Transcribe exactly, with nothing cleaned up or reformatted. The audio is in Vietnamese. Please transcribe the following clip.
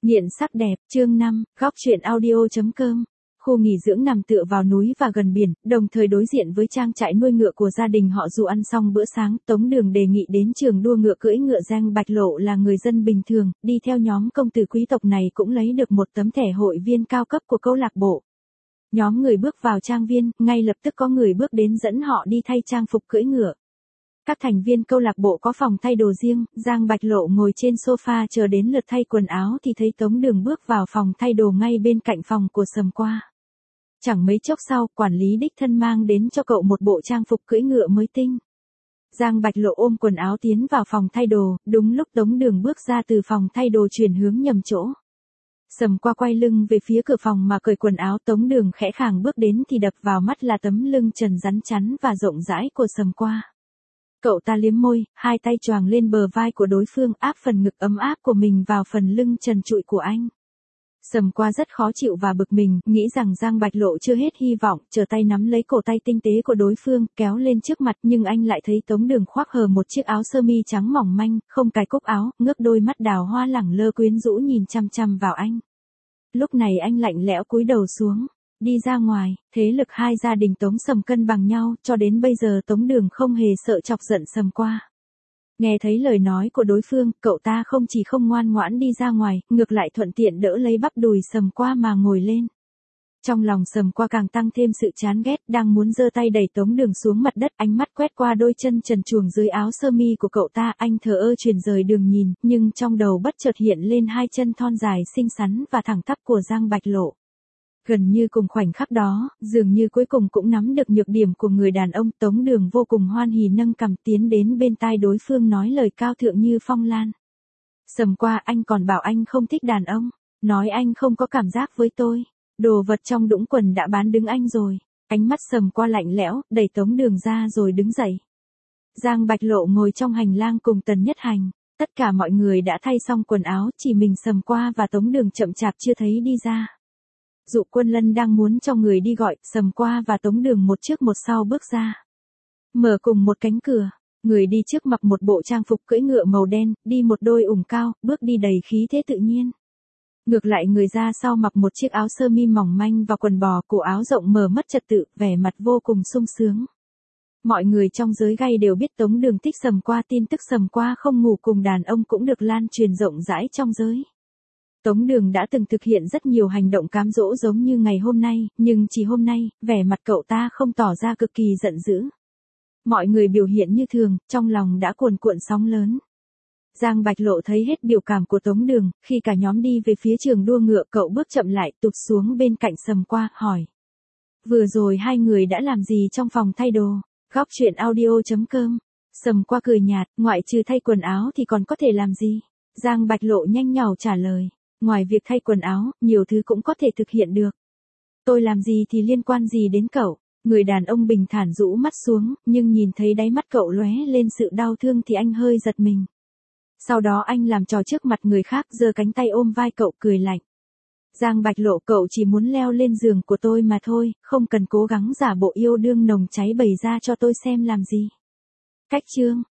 Nghiện sắc đẹp, chương năm, góc truyện audio.com. Khu nghỉ dưỡng nằm tựa vào núi và gần biển, đồng thời đối diện với trang trại nuôi ngựa của gia đình họ. Dù ăn xong bữa sáng, Tống Đường đề nghị đến trường đua ngựa cưỡi ngựa. Giang Bạch Lộ là người dân bình thường, đi theo nhóm công tử quý tộc này cũng lấy được một tấm thẻ hội viên cao cấp của câu lạc bộ. Nhóm người bước vào trang viên, ngay lập tức có người bước đến dẫn họ đi thay trang phục cưỡi ngựa. Các thành viên câu lạc bộ có phòng thay đồ riêng, Giang Bạch Lộ ngồi trên sofa chờ đến lượt thay quần áo thì thấy Tống Đường bước vào phòng thay đồ ngay bên cạnh phòng của Sầm Qua. Chẳng mấy chốc sau, quản lý đích thân mang đến cho cậu một bộ trang phục cưỡi ngựa mới tinh. Giang Bạch Lộ ôm quần áo tiến vào phòng thay đồ, đúng lúc Tống Đường bước ra từ phòng thay đồ chuyển hướng nhầm chỗ. Sầm Qua quay lưng về phía cửa phòng mà cởi quần áo. Tống Đường khẽ khàng bước đến thì đập vào mắt là tấm lưng trần rắn chắn và rộng rãi của Sầm Qua. Cậu ta liếm môi, hai tay choàng lên bờ vai của đối phương, áp phần ngực ấm áp của mình vào phần lưng trần trụi của anh. Sầm Qua rất khó chịu và bực mình, nghĩ rằng Giang Bạch Lộ chưa hết hy vọng, trở tay nắm lấy cổ tay tinh tế của đối phương, kéo lên trước mặt, nhưng anh lại thấy Tống Đường khoác hờ một chiếc áo sơ mi trắng mỏng manh, không cài cúc áo, ngước đôi mắt đào hoa lẳng lơ quyến rũ nhìn chăm chăm vào anh. Lúc này anh lạnh lẽo cúi đầu xuống. Đi ra ngoài, thế lực hai gia đình Tống Sầm cân bằng nhau, cho đến bây giờ Tống Đường không hề sợ chọc giận Sầm Qua. Nghe thấy lời nói của đối phương, cậu ta không chỉ không ngoan ngoãn đi ra ngoài, ngược lại thuận tiện đỡ lấy bắp đùi Sầm Qua mà ngồi lên. Trong lòng Sầm Qua càng tăng thêm sự chán ghét, đang muốn giơ tay đẩy Tống Đường xuống mặt đất, ánh mắt quét qua đôi chân trần truồng dưới áo sơ mi của cậu ta, anh thờ ơ chuyển rời đường nhìn, nhưng trong đầu bất chợt hiện lên hai chân thon dài xinh xắn và thẳng tắp của Giang Bạch Lộ. Gần như cùng khoảnh khắc đó, dường như cuối cùng cũng nắm được nhược điểm của người đàn ông. Tống Đường vô cùng hoan hỉ nâng cằm tiến đến bên tai đối phương nói lời cao thượng như phong lan. Sầm Qua, anh còn bảo anh không thích đàn ông, nói anh không có cảm giác với tôi. Đồ vật trong đũng quần đã bán đứng anh rồi. Ánh mắt Sầm Qua lạnh lẽo, đẩy Tống Đường ra rồi đứng dậy. Giang Bạch Lộ ngồi trong hành lang cùng Tần Nhất Hành. Tất cả mọi người đã thay xong quần áo, chỉ mình Sầm Qua và Tống Đường chậm chạp chưa thấy đi ra. Dụ Quân Lân đang muốn cho người đi gọi, Sầm Qua và Tống Đường một trước một sau bước ra. Mở cùng một cánh cửa, người đi trước mặc một bộ trang phục cưỡi ngựa màu đen, đi một đôi ủng cao, bước đi đầy khí thế tự nhiên. Ngược lại người ra sau mặc một chiếc áo sơ mi mỏng manh và quần bò, cổ áo rộng mở mất trật tự, vẻ mặt vô cùng sung sướng. Mọi người trong giới gay đều biết Tống Đường thích Sầm Qua, tin tức Sầm Qua không ngủ cùng đàn ông cũng được lan truyền rộng rãi trong giới. Tống Đường đã từng thực hiện rất nhiều hành động cám dỗ giống như ngày hôm nay, nhưng chỉ hôm nay, vẻ mặt cậu ta không tỏ ra cực kỳ giận dữ. Mọi người biểu hiện như thường, trong lòng đã cuồn cuộn sóng lớn. Giang Bạch Lộ thấy hết biểu cảm của Tống Đường, khi cả nhóm đi về phía trường đua ngựa, cậu bước chậm lại, tụt xuống bên cạnh Sầm Qua, hỏi. Vừa rồi hai người đã làm gì trong phòng thay đồ? Góc truyện audio.com. Sầm Qua cười nhạt, ngoại trừ thay quần áo thì còn có thể làm gì? Giang Bạch Lộ nhanh nhảu trả lời. Ngoài việc thay quần áo, nhiều thứ cũng có thể thực hiện được. Tôi làm gì thì liên quan gì đến cậu? Người đàn ông bình thản rũ mắt xuống, nhưng nhìn thấy đáy mắt cậu lóe lên sự đau thương thì anh hơi giật mình. Sau đó anh làm trò trước mặt người khác, giơ cánh tay ôm vai cậu cười lạnh. Giang Bạch Lộ, cậu chỉ muốn leo lên giường của tôi mà thôi, không cần cố gắng giả bộ yêu đương nồng cháy bày ra cho tôi xem làm gì. Cách chương.